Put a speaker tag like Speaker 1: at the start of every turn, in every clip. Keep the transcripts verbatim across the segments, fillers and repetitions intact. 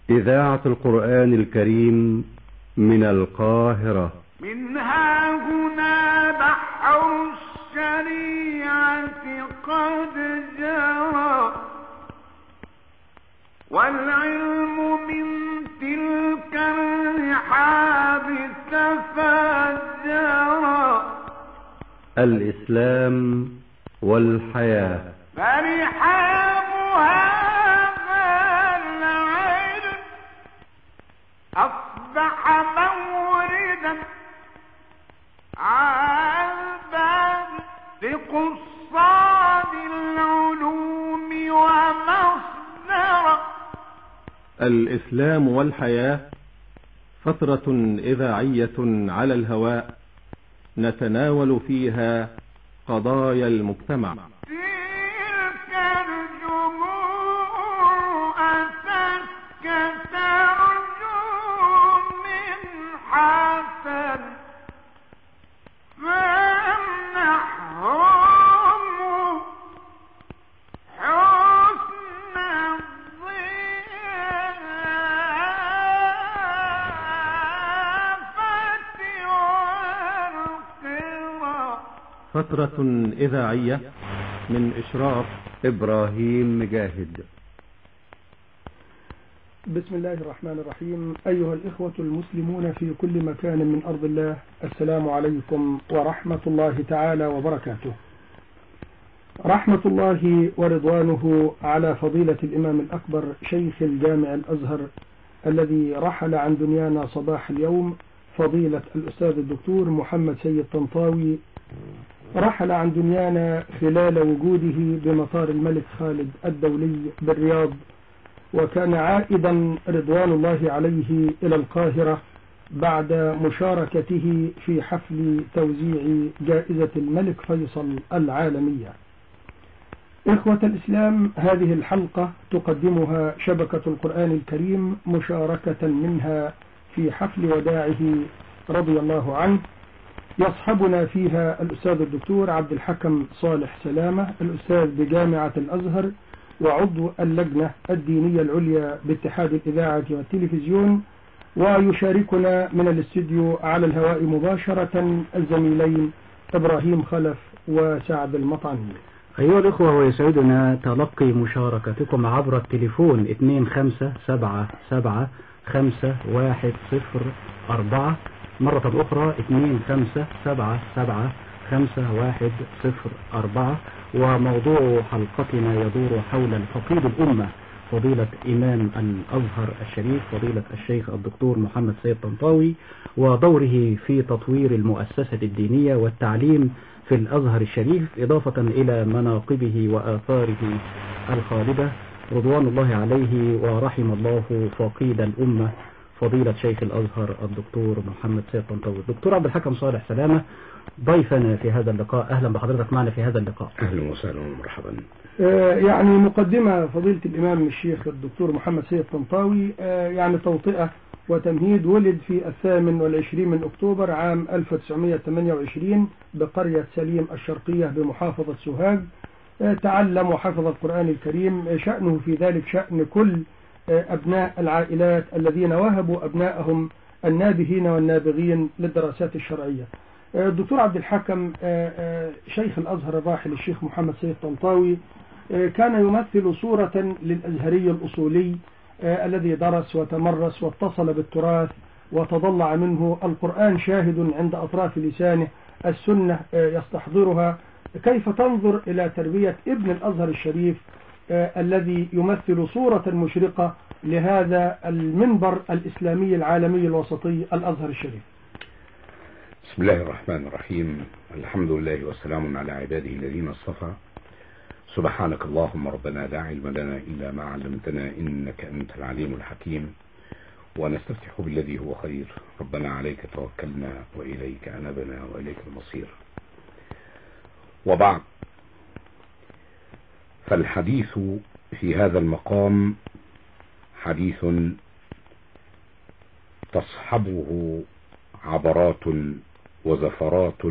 Speaker 1: إذاعة القرآن الكريم من القاهرة.
Speaker 2: منها هنا بحر الشريعة قد جرى، والعلم من تلك الرحاب تفجرا.
Speaker 1: الإسلام والحياة.
Speaker 2: فرحاب هذا العلم أصبح موردا عذبا لقصاد العلوم ومصدرا.
Speaker 3: الإسلام والحياة فترة إذاعية على الهواء نتناول فيها قضايا المجتمع.
Speaker 2: تلك الجموع أتتك ترجو من حسن، فامنحهم حسن الضيافة والقرى.
Speaker 3: فترة إذاعية من إشراف
Speaker 1: إبراهيم مجاهد.
Speaker 4: بسم الله الرحمن الرحيم. أيها الإخوة المسلمون في كل مكان من أرض الله، السلام عليكم ورحمة الله تعالى وبركاته. رحمة الله ورضوانه على فضيلة الإمام الأكبر شيخ الجامع الأزهر الذي رحل عن دنيانا صباح اليوم، فضيلة الأستاذ الدكتور محمد سيد طنطاوي. رحل عن دنيانا خلال وجوده بمطار الملك خالد الدولي بالرياض، وكان عائدا رضوان الله عليه إلى القاهرة بعد مشاركته في حفل توزيع جائزة الملك فيصل العالمية. إخوة الإسلام، هذه الحلقة تقدمها شبكة القرآن الكريم مشاركة منها في حفل وداعه رضي الله عنه. يصحبنا فيها الأستاذ الدكتور عبد الحكم صالح سلامة، الأستاذ بجامعة الأزهر وعضو اللجنة الدينية العليا باتحاد الإذاعة والتلفزيون. ويشاركنا من الاستديو على الهواء مباشرة الزميلين إبراهيم خلف وسعد المطعني.
Speaker 5: أيها الإخوة، ويسعدنا تلقي مشاركتكم عبر التليفون اثنين خمسة سبعة سبعة خمسة واحد صفر أربعة، مرة أخرى اثنين خمسة سبعة سبعة خمسة واحد صفر أربعة. وموضوع حلقتنا يدور حول الفقيد الأمة فضيلة إمام الأزهر الشريف فضيلة الشيخ الدكتور محمد سيد طنطاوي، ودوره في تطوير المؤسسة الدينية والتعليم في الأزهر الشريف، إضافة إلى مناقبه وآثاره الخالدة رضوان الله عليه. ورحم الله فقيد الأمة فضيلة شيخ الأزهر الدكتور محمد سيد طنطاوي. الدكتور عبد الحكم صالح سلامة ضيفنا في هذا اللقاء، أهلا بحضرتك معنا في هذا اللقاء.
Speaker 6: أهلا وسهلا ومرحبا.
Speaker 4: آه يعني مقدمة فضيلة الإمام الشيخ الدكتور محمد سيد طنطاوي، آه يعني توطئة وتمهيد. ولد في الثامن والعشرين من أكتوبر عام ألف وتسعمائة وثمانية وعشرين بقرية سليم الشرقية بمحافظة سوهاج. آه تعلم وحفظ القرآن الكريم، آه شأنه في ذلك شأن كل أبناء العائلات الذين وهبوا أبنائهم النابهين والنابغين للدراسات الشرعية. الدكتور عبد الحكم شيخ الأزهر الراحل الشيخ محمد سيد طنطاوي كان يمثل صورة للأزهري الأصولي الذي درس وتمرس واتصل بالتراث وتضلع منه. القرآن شاهد عند أطراف لسانه، السنة يستحضرها. كيف تنظر إلى تربية ابن الأزهر الشريف آه الذي يمثل صورة مشرقة لهذا المنبر الإسلامي العالمي الوسطي الأزهر الشريف؟
Speaker 6: بسم الله الرحمن الرحيم. الحمد لله والسلام على عباده الذين اصطفى. سبحانك اللهم ربنا لا علم لنا إلا ما علمتنا إنك أنت العليم الحكيم. ونستفتح بالذي هو خير. ربنا عليك توكلنا وإليك أنبنا وإليك المصير. وبعد، فالحديث في هذا المقام حديث تصحبه عبرات وزفرات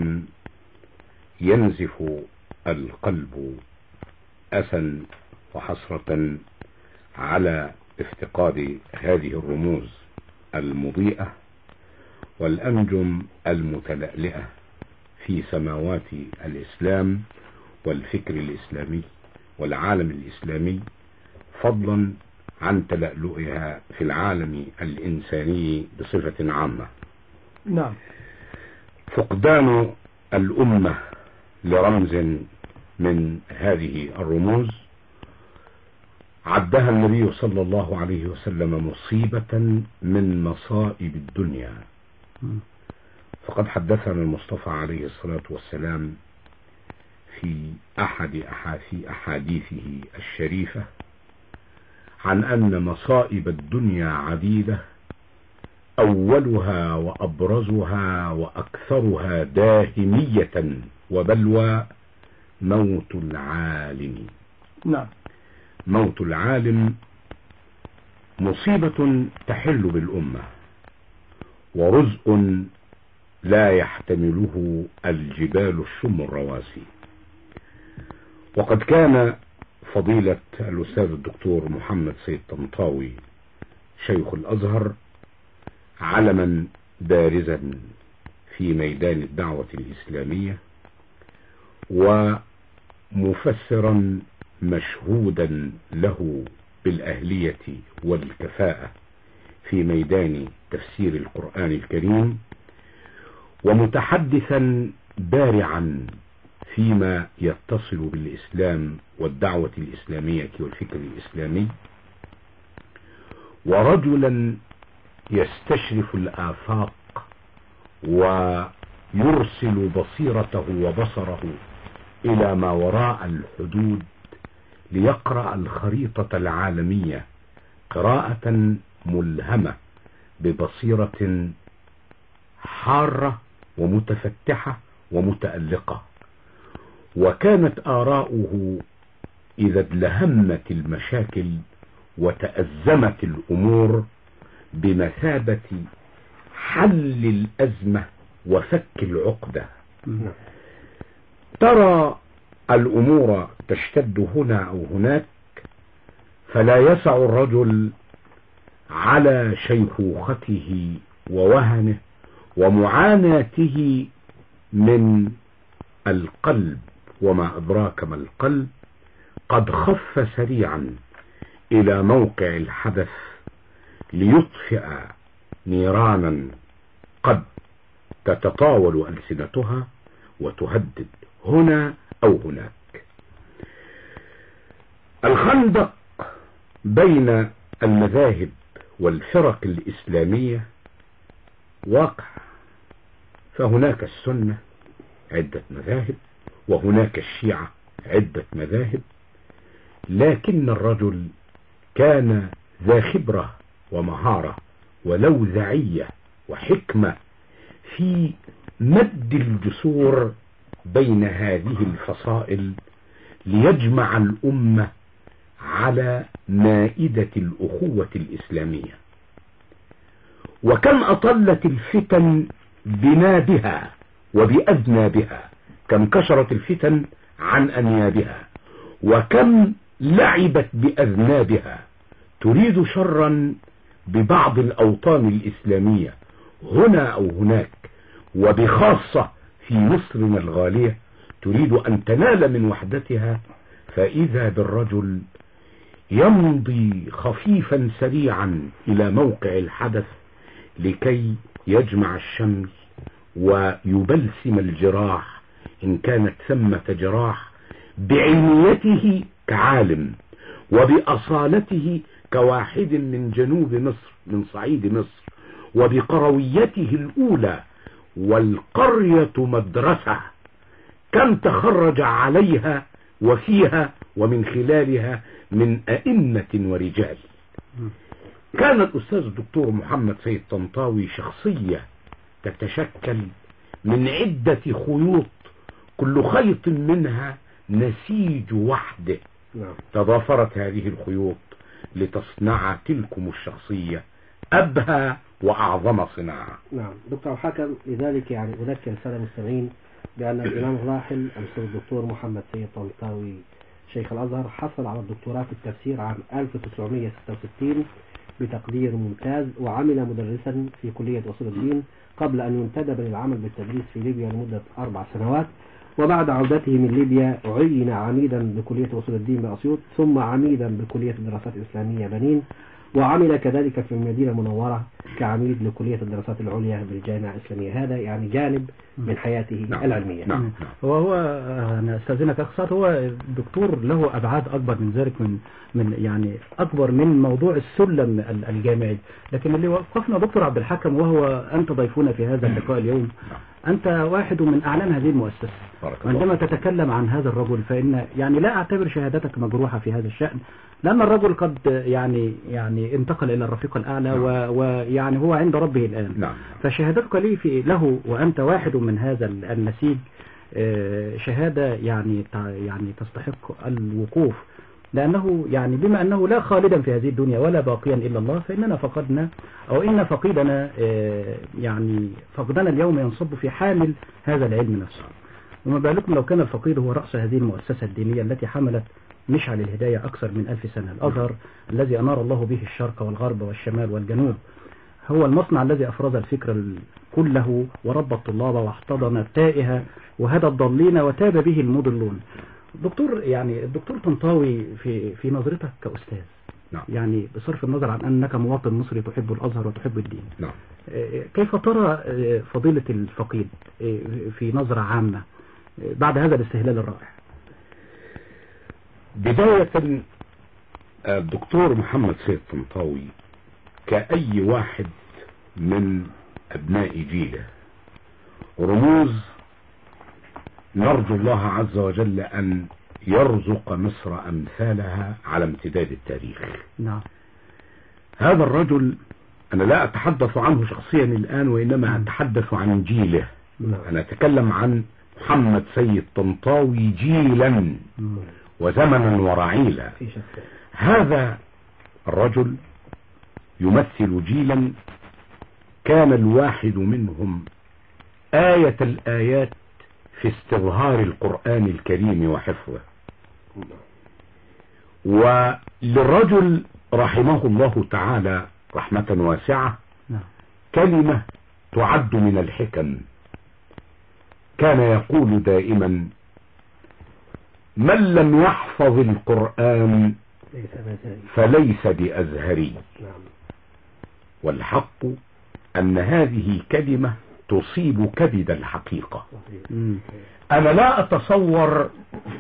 Speaker 6: ينزف القلب أسا وحسرة على افتقاد هذه الرموز المضيئة والأنجم المتلألئة في سماوات الإسلام والفكر الإسلامي والعالم الإسلامي، فضلا عن تلألؤها في العالم الإنساني بصفة عامة.
Speaker 4: نعم.
Speaker 6: فقدان الأمة لرمز من هذه الرموز عدها النبي صلى الله عليه وسلم مصيبة من مصائب الدنيا. فقد حدثنا المصطفى عليه الصلاة والسلام في أحد في أحاديثه الشريفة عن أن مصائب الدنيا عديدة، أولها وأبرزها وأكثرها داهمية وبلوى موت العالم.
Speaker 4: نعم.
Speaker 6: موت العالم مصيبة تحل بالأمة ورزء لا يحتمله الجبال الشم الرواسي. وقد كان فضيلة الأستاذ الدكتور محمد سيد طنطاوي شيخ الأزهر علما بارزا في ميدان الدعوة الإسلامية، ومفسرا مشهودا له بالأهلية والكفاءة في ميدان تفسير القرآن الكريم، ومتحدثا بارعا فيما يتصل بالإسلام والدعوة الإسلامية والفكر الإسلامي، ورجلا يستشرف الآفاق ويرسل بصيرته وبصره إلى ما وراء الحدود ليقرأ الخريطة العالمية قراءة ملهمة ببصيرة حارة ومتفتحة ومتألقة. وكانت آراؤه إذا ادلهمت المشاكل وتأزمت الأمور بمثابة حل الأزمة وفك العقدة. ترى الأمور تشتد هنا أو هناك، فلا يسع الرجل على شيخوخته ووهنه ومعاناته من القلب، وما أدراك ما القلب، قد خف سريعا إلى موقع الحدث ليطفئ نيرانا قد تتطاول ألسنتها وتهدد هنا أو هناك. الخندق بين المذاهب والفرق الإسلامية واقع، فهناك السنة عدة مذاهب وهناك الشيعة عدة مذاهب، لكن الرجل كان ذا خبرة ومهارة ولوذعية وحكمة في مد الجسور بين هذه الفصائل ليجمع الأمة على مائدة الأخوة الإسلامية. وكم أطلت الفتن بنابها وبأذنابها، كم كشرت الفتن عن أنيابها، وكم لعبت بأذنابها تريد شرا ببعض الأوطان الإسلامية هنا أو هناك، وبخاصة في مصرنا الغالية تريد أن تنال من وحدتها. فإذا بالرجل يمضي خفيفا سريعا إلى موقع الحدث لكي يجمع الشمل ويبلسم الجراح إن كانت ثمة جراح، بعلميته كعالم وبأصالته كواحد من جنوب مصر من صعيد مصر، وبقرويته الأولى، والقرية مدرسة كم تخرج عليها وفيها ومن خلالها من أئمة ورجال. كان الأستاذ الدكتور محمد سيد طنطاوي شخصية تتشكل من عدة خيوط، كل خيط منها نسيج وحده. تضافرت هذه الخيوط لتصنع تلكم الشخصية أبهى وأعظم صناعة.
Speaker 7: نعم دكتور حكم، لذلك يعني أذكر السادة المستمعين بأن الإمام الراحل الأستاذ الدكتور محمد سيد طنطاوي شيخ الأزهر، حصل على الدكتوراه في التفسير عام ألف وتسعمائة وستة وستين بتقدير ممتاز، وعمل مدرسا في كلية أصول الدين قبل أن ينتدب للعمل بالتدريس في ليبيا لمدة أربع سنوات. وبعد عودته من ليبيا عين عميدا بكلية أصول الدين بأسيوط، ثم عميدا بكلية الدراسات الإسلامية بنين، وعمل كذلك في المدينة المنورة كعميد لكلية الدراسات العليا بالجامعة الإسلامية. هذا يعني جانب من حياته
Speaker 6: نعم.
Speaker 7: العلمية.
Speaker 6: نعم.
Speaker 5: هو هو أنا أستاذنك أخ سعد، هو دكتور له أبعاد أكبر من ذلك، من من يعني أكبر من موضوع السلم الجامعي. لكن اللي وقفنا دكتور عبد الحكم، وهو أنت ضيفنا في هذا اللقاء اليوم، أنت واحد من أعلام هذه المؤسسة. عندما تتكلم عن هذا الرجل فإن يعني لا أعتبر شهادتك مجروحة في هذا الشأن، لأن الرجل قد يعني يعني انتقل إلى الرفيق الأعلى، ويعني هو عند ربه الآن.
Speaker 6: نعم.
Speaker 5: فشهادتك لي في له وأنت واحد من هذا النسيج شهادة يعني يعني تستحق الوقوف، لأنه يعني بما أنه لا خالدا في هذه الدنيا ولا باقيا إلا الله، فإننا فقدنا أو إن فقيدنا يعني فقدنا اليوم ينصب في حامل هذا العلم نفسه. وما بالكم لو كان الفقيد هو رأس هذه المؤسسة الدينية التي حملت مشعل الهداية أكثر من ألف سنة، الأزهر الذي أنار الله به الشرق والغرب والشمال والجنوب، هو المصنع الذي أفرز الفكر كله وربى الطلاب واحتضن التائه وهدى الضالين وتاب به المضلون. دكتور يعني الدكتور طنطاوي في في نظرتك كأستاذ،
Speaker 6: نعم.
Speaker 5: يعني بصرف النظر عن أنك مواطن مصري تحب الأزهر وتحب الدين،
Speaker 6: نعم.
Speaker 5: كيف ترى فضيلة الفقيد في نظرة عامة بعد هذا الاستهلال الرائع؟
Speaker 6: بداية الدكتور محمد سيد طنطاوي كأي واحد من أبناء جيله رموز نرجو الله عز وجل أن يرزق مصر أمثالها على امتداد التاريخ.
Speaker 5: نعم.
Speaker 6: هذا الرجل أنا لا أتحدث عنه شخصيا الآن، وإنما أتحدث عن جيله. أنا أتكلم عن محمد سيد طنطاوي جيلا وزمنا ورعيلا. هذا الرجل يمثل جيلا كان الواحد منهم آية الآيات في استظهار القرآن الكريم وحفظه. وللرجل رحمه الله تعالى رحمة واسعة كلمة تعد من الحكم، كان يقول دائما: من لم يحفظ القرآن فليس بأزهري. والحق أن هذه كلمة تصيب كبد الحقيقة. أنا لا أتصور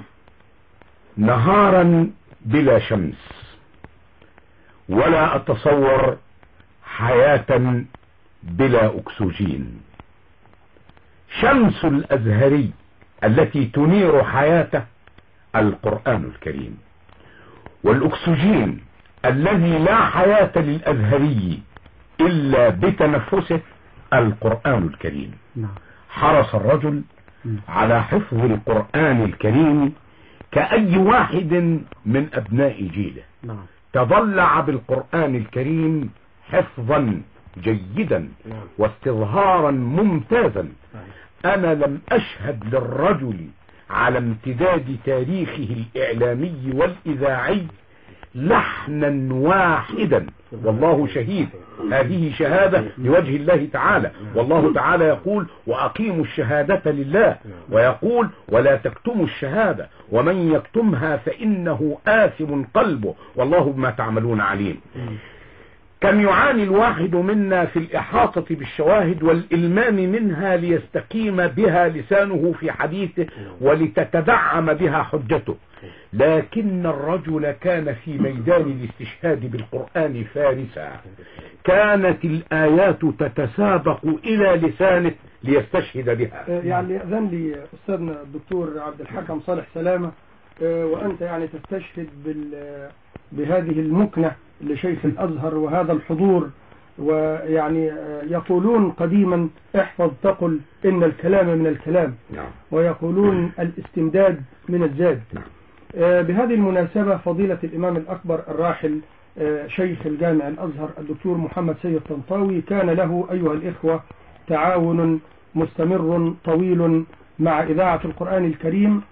Speaker 6: نهارا بلا شمس، ولا أتصور حياة بلا أكسجين. شمس الأزهري التي تنير حياته القرآن الكريم، والأكسجين الذي لا حياة للأزهري إلا بتنفسه القرآن الكريم. حرص الرجل على حفظ القرآن الكريم كأي واحد من أبناء جيله، تضلع بالقرآن الكريم حفظا جيدا واستظهارا ممتازا. أنا لم أشهد للرجل على امتداد تاريخه الإعلامي والإذاعي لحنا واحدا، والله شهيد، هذه شهادة لوجه الله تعالى. والله تعالى يقول: وأقيموا الشهادة لله، ويقول: ولا تكتموا الشهادة ومن يكتمها فإنه آثم قلبه والله بما تعملون عليم. كم يعاني الواحد منا في الإحاطة بالشواهد والإلمام منها ليستقيم بها لسانه في حديثه ولتتدعم بها حجته، لكن الرجل كان في ميدان الاستشهاد بالقرآن فارسا، كانت الآيات تتسابق إلى لسانه ليستشهد بها.
Speaker 4: يعني يأذن لي أستاذنا الدكتور عبد الحكم صالح سلامة، وأنت يعني تستشهد بهذه المكنة لشيخ الأزهر وهذا الحضور، ويعني يقولون قديما: احفظ تقل إن الكلام من الكلام، ويقولون الاستمداد من الزاد. بهذه المناسبة فضيلة الإمام الأكبر الراحل شيخ الجامع الأزهر الدكتور محمد سيد طنطاوي كان له أيها الإخوة تعاون مستمر طويل مع إذاعة القرآن الكريم،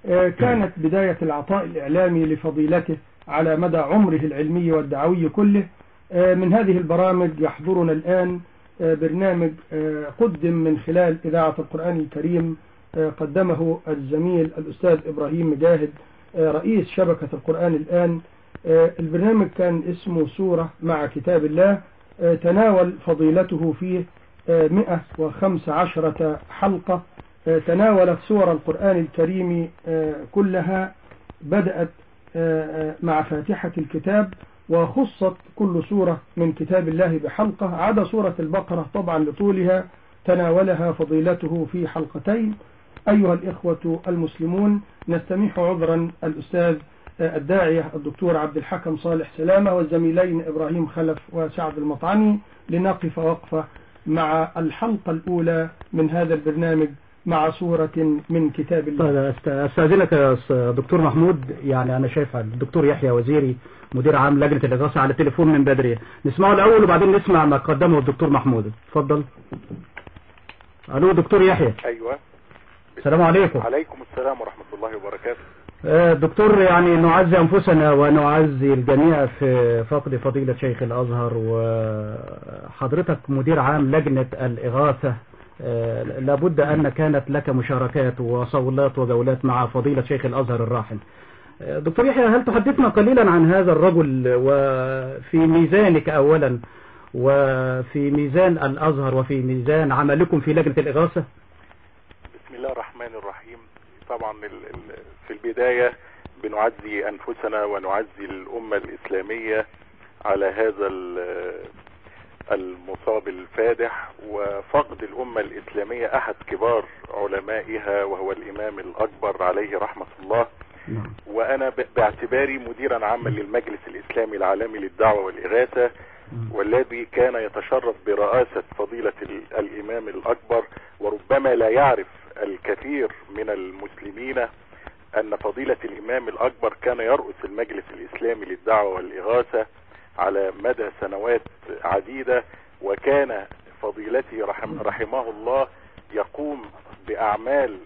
Speaker 4: كانت بداية العطاء الإعلامي لفضيلته على مدى عمره العلمي والدعوي كله. من هذه البرامج يحضرنا الآن برنامج قدم من خلال إذاعة القرآن الكريم، قدمه الزميل الأستاذ إبراهيم مجاهد رئيس شبكة القرآن الآن. البرنامج كان اسمه سورة مع كتاب الله، تناول فضيلته فيه مئة وخمس عشرة حلقة، تناولت سور القرآن الكريم كلها، بدأت مع فاتحة الكتاب وخصت كل سورة من كتاب الله بحلقة، عدا سورة البقرة طبعا لطولها تناولها فضيلته في حلقتين. أيها الإخوة المسلمون، نستميح عذرا الأستاذ الداعية الدكتور عبد الحكم صالح سلامة والزميلين إبراهيم خلف وسعد المطعني لنقف وقفة مع الحلقة الأولى من هذا البرنامج مع سورة من كتاب الله.
Speaker 5: أستاذنك يا دكتور محمود، يعني أنا شايف الدكتور يحيى وزيري مدير عام لجنة الإغاثة على التليفون من بدري، نسمعه الأول وبعدين نسمع ما قدمه الدكتور محمود. اتفضل. ألو دكتور يحيى.
Speaker 8: أيوة.
Speaker 5: السلام عليكم.
Speaker 8: عليكم السلام ورحمة الله وبركاته.
Speaker 5: دكتور، يعني نعزي أنفسنا ونعزي الجميع في فقد فضيلة شيخ الأزهر، وحضرتك مدير عام لجنة الإغاثة، لابد أن كانت لك مشاركات وصولات وجولات مع فضيلة شيخ الأزهر الراحل. دكتور يحيى، هل تحدثنا قليلا عن هذا الرجل وفي ميزانك أولا وفي ميزان الأزهر وفي ميزان عملكم في لجنة الإغاثة؟
Speaker 8: بسم الله الرحمن الرحيم. طبعا في البداية بنعزي أنفسنا ونعزي الأمة الإسلامية على هذا المصاب الفادح، وفقد الأمة الإسلامية أحد كبار علمائها وهو الإمام الأكبر عليه رحمة الله. وأنا باعتباري مديرا عاما للمجلس الإسلامي العالمي للدعوة والإغاثة، والذي كان يتشرف برئاسة فضيلة الإمام الأكبر، وربما لا يعرف الكثير من المسلمين أن فضيلة الإمام الأكبر كان يرأس المجلس الإسلامي للدعوة والإغاثة على مدى سنوات عديدة، وكان فضيلته رحم رحمه الله يقوم بأعمال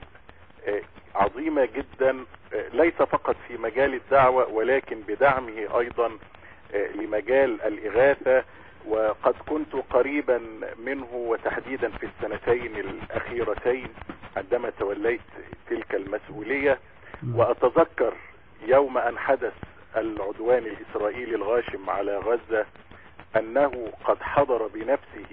Speaker 8: عظيمة جدا، ليس فقط في مجال الدعوة ولكن بدعمه أيضا لمجال الإغاثة. وقد كنت قريبا منه، وتحديدا في السنتين الأخيرتين عندما توليت تلك المسؤولية. وأتذكر يوم أن حدث العدوان الإسرائيلي الغاشم على غزة أنه قد حضر بنفسه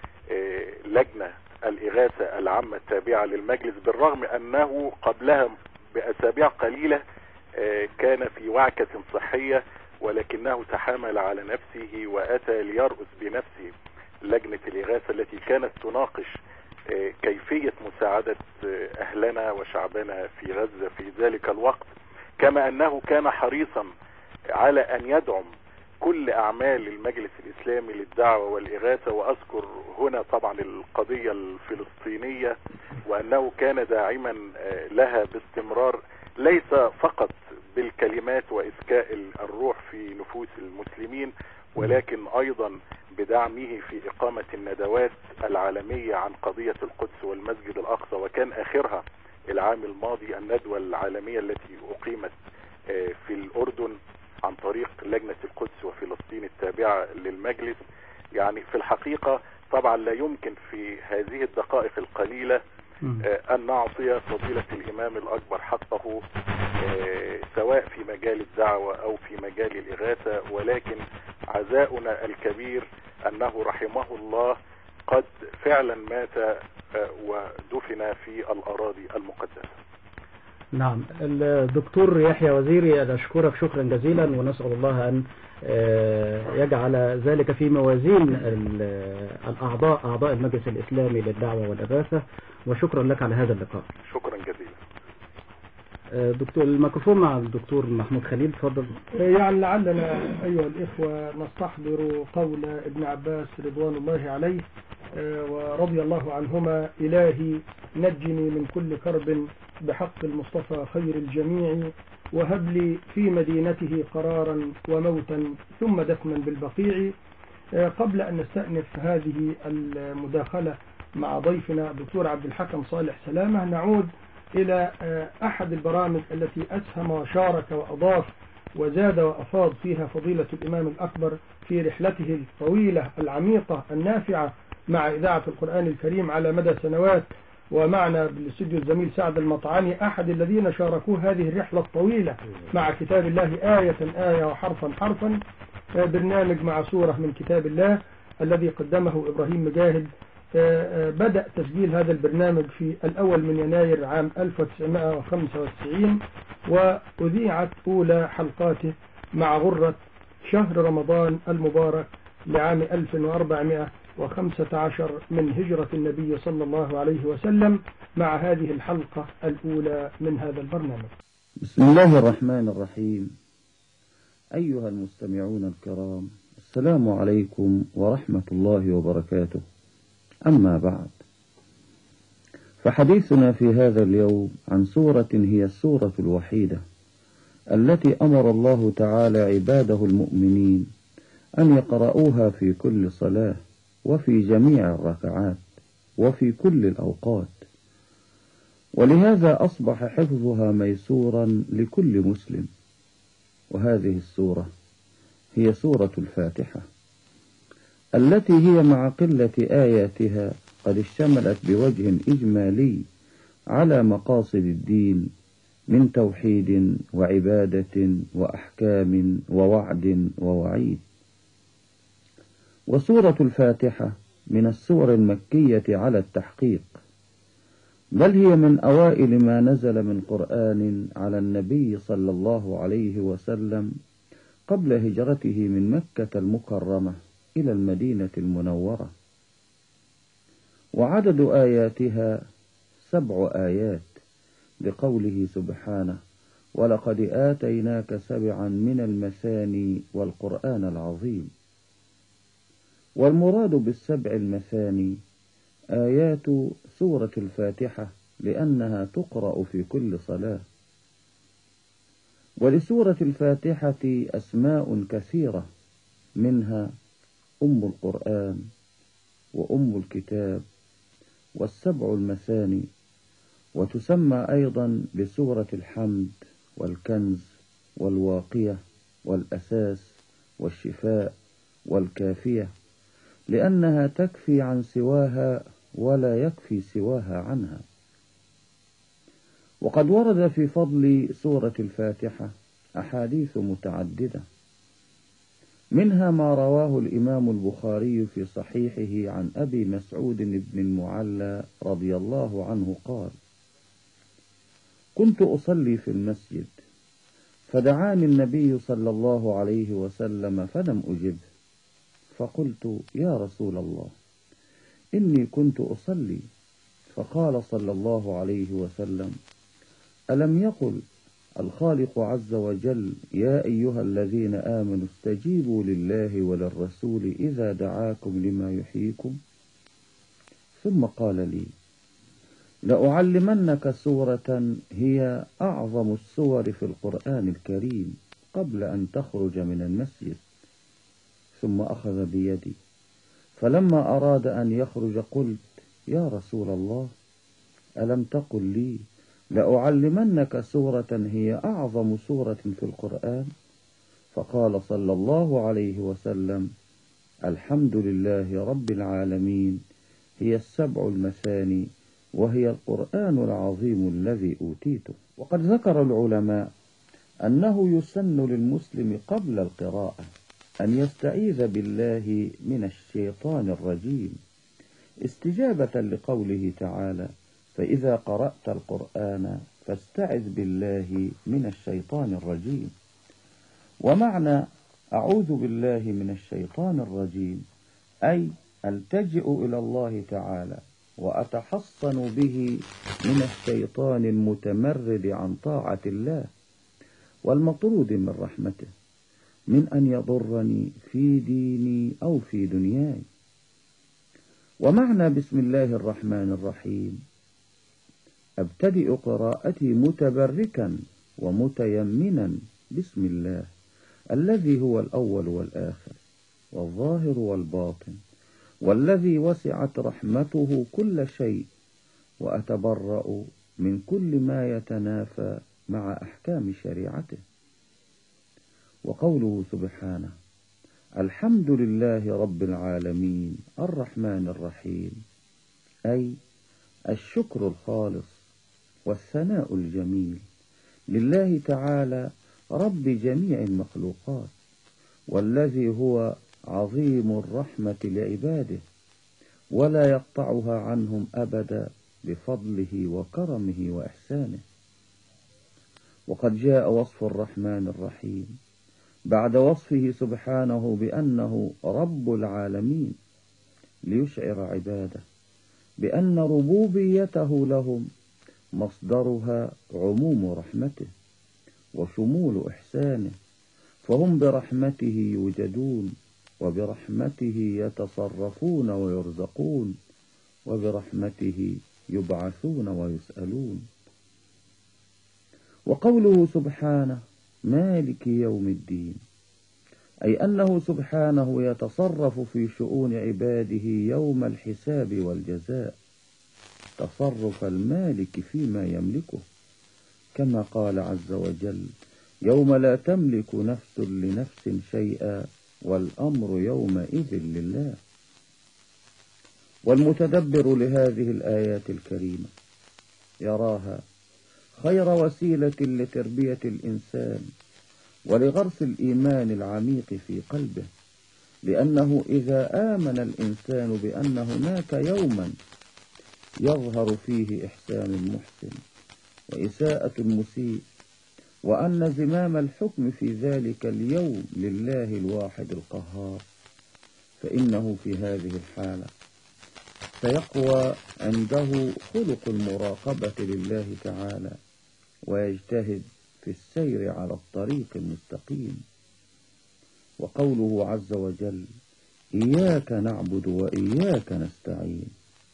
Speaker 8: لجنة الإغاثة العامة التابعة للمجلس، بالرغم أنه قبلها بأسابيع قليلة كان في وعكة صحية، ولكنه تحامل على نفسه وأتى ليرأس بنفسه لجنة الإغاثة التي كانت تناقش كيفية مساعدة أهلنا وشعبنا في غزة في ذلك الوقت، كما أنه كان حريصا على أن يدعم كل أعمال المجلس الإسلامي للدعوة والإغاثة. وأذكر هنا طبعا القضية الفلسطينية، وأنه كان داعما لها باستمرار، ليس فقط بالكلمات وإسكاء الروح في نفوس المسلمين، ولكن أيضا بدعمه في إقامة الندوات العالمية عن قضية القدس والمسجد الأقصى، وكان آخرها العام الماضي الندوة العالمية التي أقيمت في الأردن عن طريق لجنة القدس وفلسطين التابعة للمجلس. يعني في الحقيقة طبعا لا يمكن في هذه الدقائق القليلة أن نعطي فضيلة الإمام الأكبر حقه، سواء في مجال الدعوة أو في مجال الإغاثة، ولكن عزاؤنا الكبير أنه رحمه الله قد فعلا مات ودفن في الأراضي المقدسة.
Speaker 5: نعم. الدكتور يحيى وزيري، أشكرك شكرا جزيلا، ونسأل الله أن يجعل ذلك في موازين الأعضاء أعضاء المجلس الإسلامي للدعوة والإغاثة، وشكرا لك على هذا اللقاء.
Speaker 8: شكرا جزيلا.
Speaker 5: دكتور، الميكروفون مع الدكتور محمود خليل، تفضل.
Speaker 4: يعني لعلنا أيها الإخوة نستحضر قول ابن عباس رضوان الله عليه ورضي الله عنهما: إلهي نجني من كل كرب بحق المصطفى خير الجميع، وهب لي في مدينته قرارا وموتا ثم دفنا بالبقيع. قبل أن نستأنف هذه المداخلة مع ضيفنا الدكتور عبد الحكم صالح سلامة، نعود إلى أحد البرامج التي أسهم وشارك وأضاف وزاد وأفاض فيها فضيلة الإمام الأكبر في رحلته الطويلة العميقة النافعة مع إذاعة القرآن الكريم على مدى سنوات. ومعنا بالاستوديو الزميل سعد المطعاني أحد الذين شاركوا هذه الرحلة الطويلة مع كتاب الله آية آية وحرفا حرفا، برنامج مع سورة من كتاب الله الذي قدمه إبراهيم مجاهد. بدأ تسجيل هذا البرنامج في الأول من يناير عام ألف وتسعمائة وخمسة وتسعين، وأذيعت أولى حلقاته مع غرة شهر رمضان المبارك لعام ألف وأربعمائة وخمسة عشر من هجرة النبي صلى الله عليه وسلم، مع هذه الحلقة الأولى من هذا البرنامج.
Speaker 9: بسم الله الرحمن الرحيم. أيها المستمعون الكرام، السلام عليكم ورحمة الله وبركاته. أما بعد، فحديثنا في هذا اليوم عن سورة هي السورة الوحيدة التي أمر الله تعالى عباده المؤمنين أن يقرؤوها في كل صلاة وفي جميع الركعات وفي كل الأوقات، ولهذا أصبح حفظها ميسورا لكل مسلم. وهذه السورة هي سورة الفاتحة، التي هي مع قلة آياتها قد اشتملت بوجه إجمالي على مقاصد الدين من توحيد وعبادة وأحكام ووعد ووعيد. وسورة الفاتحة من السور المكية على التحقيق، بل هي من أوائل ما نزل من قرآن على النبي صلى الله عليه وسلم قبل هجرته من مكة المكرمة إلى المدينة المنورة. وعدد آياتها سبع آيات، لقوله سبحانه: ولقد آتيناك سبعا من المثاني والقرآن العظيم. والمراد بالسبع المثاني آيات سورة الفاتحة، لأنها تقرأ في كل صلاة. ولسورة الفاتحة أسماء كثيرة، منها أم القرآن وأم الكتاب والسبع المثاني، وتسمى أيضا بسورة الحمد والكنز والواقية والأساس والشفاء والكافية، لأنها تكفي عن سواها ولا يكفي سواها عنها. وقد ورد في فضل سورة الفاتحة أحاديث متعددة، منها ما رواه الإمام البخاري في صحيحه عن أبي مسعود بن المعلى رضي الله عنه قال: كنت أصلي في المسجد فدعاني النبي صلى الله عليه وسلم فلم أجبه، فقلت: يا رسول الله، إني كنت أصلي. فقال صلى الله عليه وسلم: ألم يقل الخالق عز وجل: يا أيها الذين آمنوا استجيبوا لله وللرسول إذا دعاكم لما يحييكم؟ ثم قال لي: لأعلمنك سورة هي أعظم السور في القرآن الكريم قبل أن تخرج من المسجد. ثم أخذ بيدي، فلما أراد أن يخرج قلت: يا رسول الله، ألم تقل لي لأعلمنك سورة هي أعظم سورة في القرآن؟ فقال صلى الله عليه وسلم: الحمد لله رب العالمين، هي السبع المثاني، وهي القرآن العظيم الذي أوتيته. وقد ذكر العلماء أنه يسن للمسلم قبل القراءة أن يستعيذ بالله من الشيطان الرجيم، استجابة لقوله تعالى: فإذا قرأت القرآن فاستعذ بالله من الشيطان الرجيم. ومعنى أعوذ بالله من الشيطان الرجيم أي ألتجئ إلى الله تعالى وأتحصن به من الشيطان المتمرد عن طاعة الله والمطرود من رحمته، من أن يضرني في ديني أو في دنياي. ومعنى بسم الله الرحمن الرحيم أبتدئ قراءتي متبركا ومتيمنا بسم الله الذي هو الأول والآخر والظاهر والباطن، والذي وسعت رحمته كل شيء، وأتبرأ من كل ما يتنافى مع أحكام شريعته. وقوله سبحانه: الحمد لله رب العالمين الرحمن الرحيم، أي الشكر الخالص والثناء الجميل لله تعالى رب جميع المخلوقات، والذي هو عظيم الرحمة لعباده ولا يقطعها عنهم أبدا بفضله وكرمه وإحسانه. وقد جاء وصف الرحمن الرحيم بعد وصفه سبحانه بأنه رب العالمين ليشعر عباده بأن ربوبيته لهم مصدرها عموم رحمته وشمول إحسانه، فهم برحمته يوجدون، وبرحمته يتصرفون ويرزقون، وبرحمته يبعثون ويسألون. وقوله سبحانه مالك يوم الدين، أي أنه سبحانه يتصرف في شؤون عباده يوم الحساب والجزاء تصرف المالك فيما يملكه، كما قال عز وجل: يوم لا تملك نفس لنفس شيئا والأمر يومئذ لله. والمتدبر لهذه الآيات الكريمة يراها خير وسيلة لتربية الإنسان ولغرس الإيمان العميق في قلبه، لأنه إذا آمن الإنسان بأن هناك يوما يظهر فيه إحسان المحسن وإساءة المسيء، وأن زمام الحكم في ذلك اليوم لله الواحد القهار، فإنه في هذه الحالة سيقوى عنده خلق المراقبة لله تعالى، ويجتهد في السير على الطريق المستقيم. وقوله عز وجل: إياك نعبد وإياك نستعين،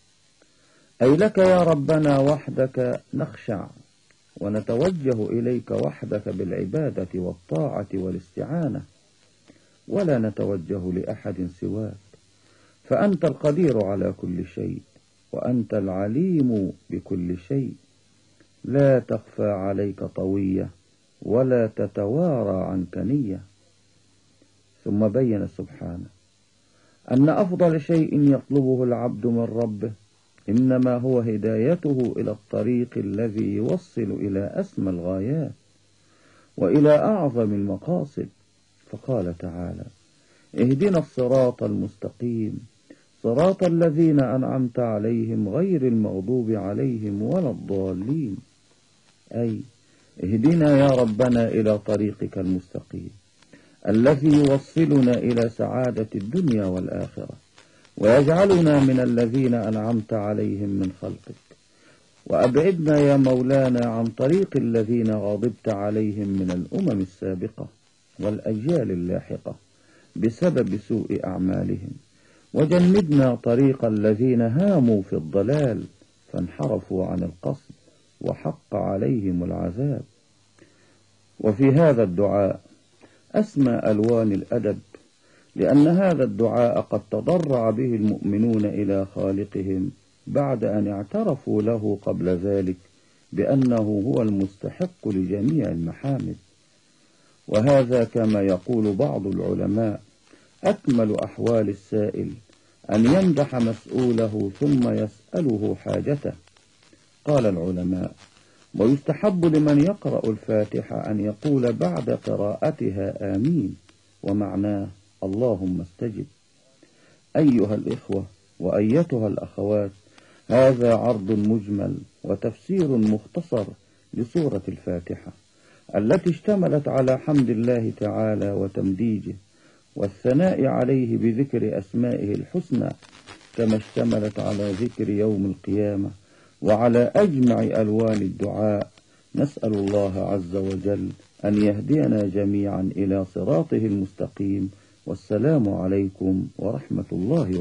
Speaker 9: أي لك يا ربنا وحدك نخشع ونتوجه إليك وحدك بالعبادة والطاعة والاستعانة، ولا نتوجه لأحد سواك، فأنت القدير على كل شيء، وأنت العليم بكل شيء، لا تخفى عليك طوية ولا تتوارى عنك نية. ثم بين سبحانه أن أفضل شيء يطلبه العبد من ربه إنما هو هدايته إلى الطريق الذي يوصل إلى أسمى الغايات وإلى أعظم المقاصد، فقال تعالى: اهدنا الصراط المستقيم صراط الذين أنعمت عليهم غير المغضوب عليهم ولا الضالين، أي اهدنا يا ربنا إلى طريقك المستقيم الذي يوصلنا إلى سعادة الدنيا والآخرة، ويجعلنا من الذين أنعمت عليهم من خلقك، وأبعدنا يا مولانا عن طريق الذين غضبت عليهم من الأمم السابقة والأجيال اللاحقة بسبب سوء أعمالهم، وجنبنا طريق الذين هاموا في الضلال فانحرفوا عن القصد وحق عليهم العذاب. وفي هذا الدعاء أسمى ألوان الأدب، لأن هذا الدعاء قد تضرع به المؤمنون إلى خالقهم بعد أن اعترفوا له قبل ذلك بأنه هو المستحق لجميع المحامد. وهذا كما يقول بعض العلماء أكمل أحوال السائل أن يمدح مسؤوله ثم يسأله حاجته. قال العلماء: ويستحب لمن يقرأ الفاتحة أن يقول بعد قراءتها آمين، ومعناه اللهم استجب. أيها الإخوة وأيتها الأخوات، هذا عرض مجمل وتفسير مختصر لسورة الفاتحة التي اشتملت على حمد الله تعالى وتمديجه والثناء عليه بذكر أسمائه الحسنى، كما اشتملت على ذكر يوم القيامة وعلى أجمع ألوان الدعاء. نسأل الله عز وجل أن يهدينا جميعا إلى صراطه المستقيم، والسلام عليكم ورحمة الله وبركاته.